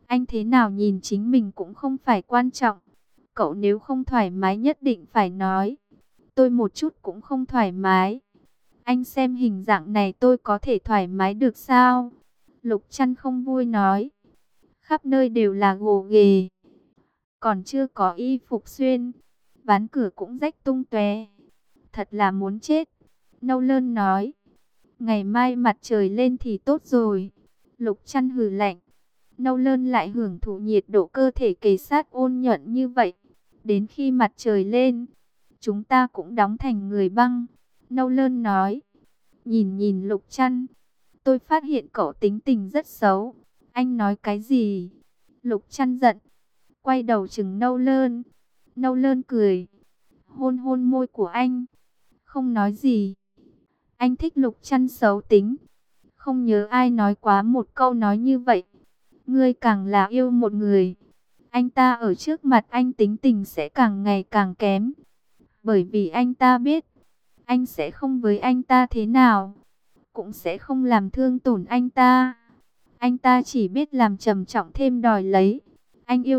Anh thế nào nhìn chính mình cũng không phải quan trọng. Cậu nếu không thoải mái nhất định phải nói. Tôi một chút cũng không thoải mái. Anh xem hình dạng này tôi có thể thoải mái được sao? Lục Trăn không vui nói. Khắp nơi đều là gồ ghề. Còn chưa có y phục xuyên. Ván cửa cũng rách tung tóe. Thật là muốn chết. Nâu Lơn nói. Ngày mai mặt trời lên thì tốt rồi. Lục Trăn hừ lạnh. Nâu Lơn lại hưởng thụ nhiệt độ cơ thể kề sát ôn nhuận như vậy. Đến khi mặt trời lên, chúng ta cũng đóng thành người băng. Nâu Lơn nói. Nhìn nhìn Lục Trăn. Tôi phát hiện cậu tính tình rất xấu. Anh nói cái gì? Lục Trăn giận. Quay đầu chừng Nâu Lơn. Nâu Lơn cười. Hôn hôn môi của anh. Không nói gì. Anh thích Lục Trăn xấu tính. Không nhớ ai nói quá một câu nói như vậy. Ngươi càng là yêu một người, anh ta ở trước mặt anh tính tình sẽ càng ngày càng kém. Bởi vì anh ta biết, anh sẽ không với anh ta thế nào, cũng sẽ không làm thương tổn anh ta. Anh ta chỉ biết làm trầm trọng thêm đòi lấy. Anh yêu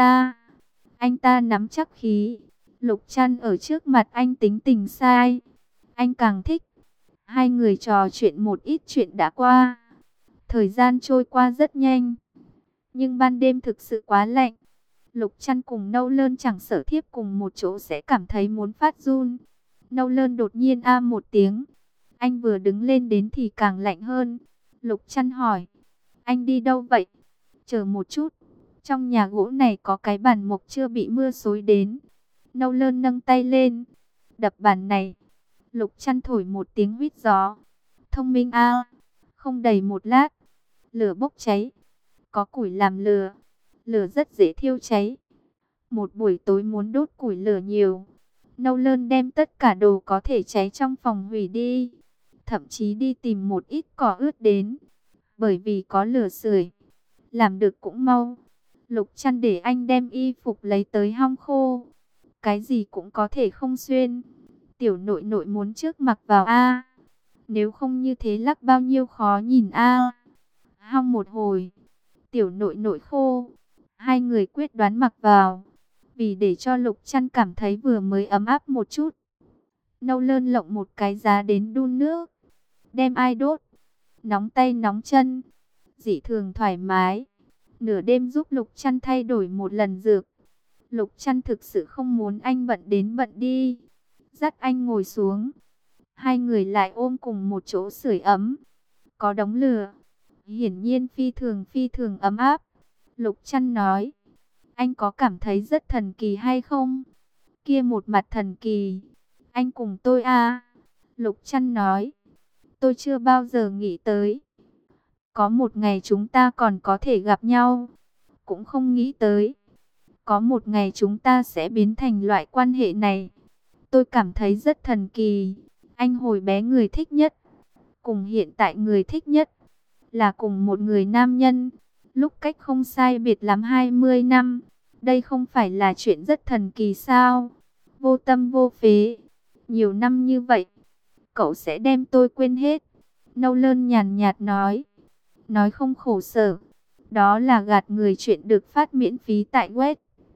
anh ta nắm chắc khí. Lục Trăn ở trước mặt anh tính tình sai, anh càng thích. Hai người trò chuyện một ít chuyện đã qua. Thời gian trôi qua rất nhanh. Nhưng ban đêm thực sự quá lạnh. Lục Trăn cùng Nâu Lơn chẳng sở thiếp cùng một chỗ sẽ cảm thấy muốn phát run. Nâu Lơn đột nhiên a một tiếng. Anh vừa đứng lên đến thì càng lạnh hơn. Lục Trăn hỏi. Anh đi đâu vậy? Chờ một chút. Trong nhà gỗ này có cái bàn mộc chưa bị mưa xối đến. Nâu Lơn nâng tay lên. Đập bàn này. Lục Trăn thổi một tiếng huýt gió. Thông minh a. Không đầy một lát. Lửa bốc cháy. Có củi làm lửa. Lửa rất dễ thiêu cháy. Một buổi tối muốn đốt củi lửa nhiều. Nâu Lơn đem tất cả đồ có thể cháy trong phòng hủy đi. Thậm chí đi tìm một ít cỏ ướt đến. Bởi vì có lửa sưởi, làm được cũng mau. Lục Trăn để anh đem y phục lấy tới hong khô. Cái gì cũng có thể không xuyên. Tiểu nội nội muốn trước mặc vào a. Nếu không như thế lắc bao nhiêu khó nhìn a. Hong một hồi, tiểu nội nội khô. Hai người quyết đoán mặc vào. Vì để cho Lục Trăn cảm thấy vừa mới ấm áp một chút. Nâu Lơn lộng một cái giá đến đun nước. Đem ai đốt. Nóng tay nóng chân. Dị thường thoải mái. Nửa đêm giúp Lục Trăn thay đổi một lần dược. Lục Trăn thực sự không muốn anh bận đến bận đi. Dắt anh ngồi xuống. Hai người lại ôm cùng một chỗ sưởi ấm. Có đống lửa. Hiển nhiên phi thường ấm áp. Lục Trăn nói. Anh có cảm thấy rất thần kỳ hay không? Kia một mặt thần kỳ. Anh cùng tôi à? Lục Trăn nói. Tôi chưa bao giờ nghĩ tới. Có một ngày chúng ta còn có thể gặp nhau. Cũng không nghĩ tới. Có một ngày chúng ta sẽ biến thành loại quan hệ này. Tôi cảm thấy rất thần kỳ. Anh hồi bé người thích nhất. Cùng hiện tại người thích nhất. Là cùng một người nam nhân. Lúc cách không sai biệt lắm 20 năm. Đây không phải là chuyện rất thần kỳ sao? Vô tâm vô phế. Nhiều năm như vậy. Cậu sẽ đem tôi quên hết. Nâu Lơn nhàn nhạt nói. Nói không khổ sở. Đó là gạt người. Chuyện được phát miễn phí tại web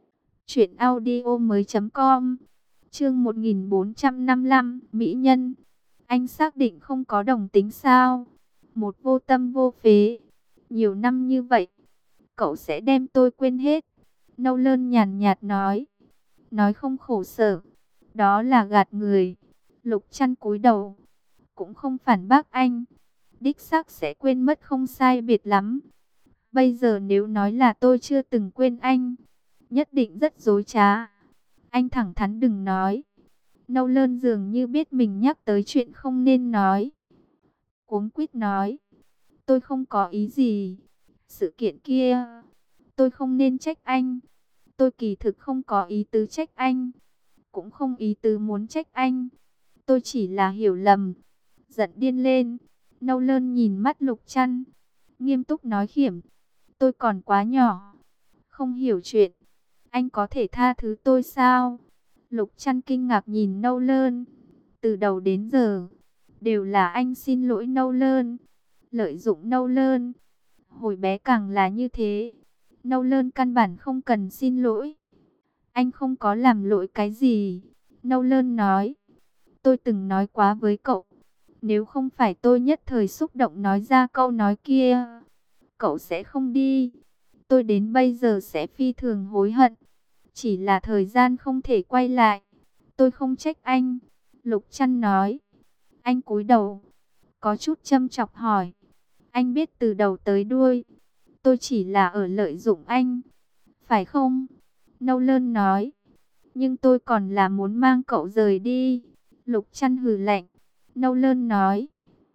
truyệnaudiomoi.com. Chương 1455, Mỹ Nhân. Anh xác định không có đồng tính sao? Một vô tâm vô phế. Nhiều năm như vậy, cậu sẽ đem tôi quên hết. Nâu Lơn nhàn nhạt nói. Nói không khổ sở. Đó là gạt người. Lục Trăn cúi đầu. Cũng không phản bác anh. Đích xác sẽ quên mất không sai biệt lắm. Bây giờ nếu nói là tôi chưa từng quên anh, nhất định rất dối trá. Anh thẳng thắn đừng nói. Nâu Lơn dường như biết mình nhắc tới chuyện không nên nói. Cuống quýt nói. Tôi không có ý gì. Sự kiện kia, tôi không nên trách anh. Tôi kỳ thực không có ý tứ trách anh. Cũng không ý tứ muốn trách anh. Tôi chỉ là hiểu lầm. Giận điên lên. Nâu Lơn nhìn mắt Lục Trăn. Nghiêm túc nói khiểm. Tôi còn quá nhỏ. Không hiểu chuyện. Anh có thể tha thứ tôi sao? Lục Trăn kinh ngạc nhìn Nâu Lơn. Từ đầu đến giờ, đều là anh xin lỗi Nâu Lơn. Lợi dụng Nâu Lơn. Hồi bé càng là như thế. Nolan căn bản không cần xin lỗi. Anh không có làm lỗi cái gì. Nolan nói. Tôi từng nói quá với cậu. Nếu không phải tôi nhất thời xúc động nói ra câu nói kia, cậu sẽ không đi. Tôi đến bây giờ sẽ phi thường hối hận. Chỉ là thời gian không thể quay lại. Tôi không trách anh. Lục Trăn nói. Anh cúi đầu, có chút châm chọc hỏi. Anh biết từ đầu tới đuôi, tôi chỉ là ở lợi dụng anh, phải không? Nolan nói. Nhưng tôi còn là muốn mang cậu rời đi. Lục Trăn hừ lạnh. Nolan nói.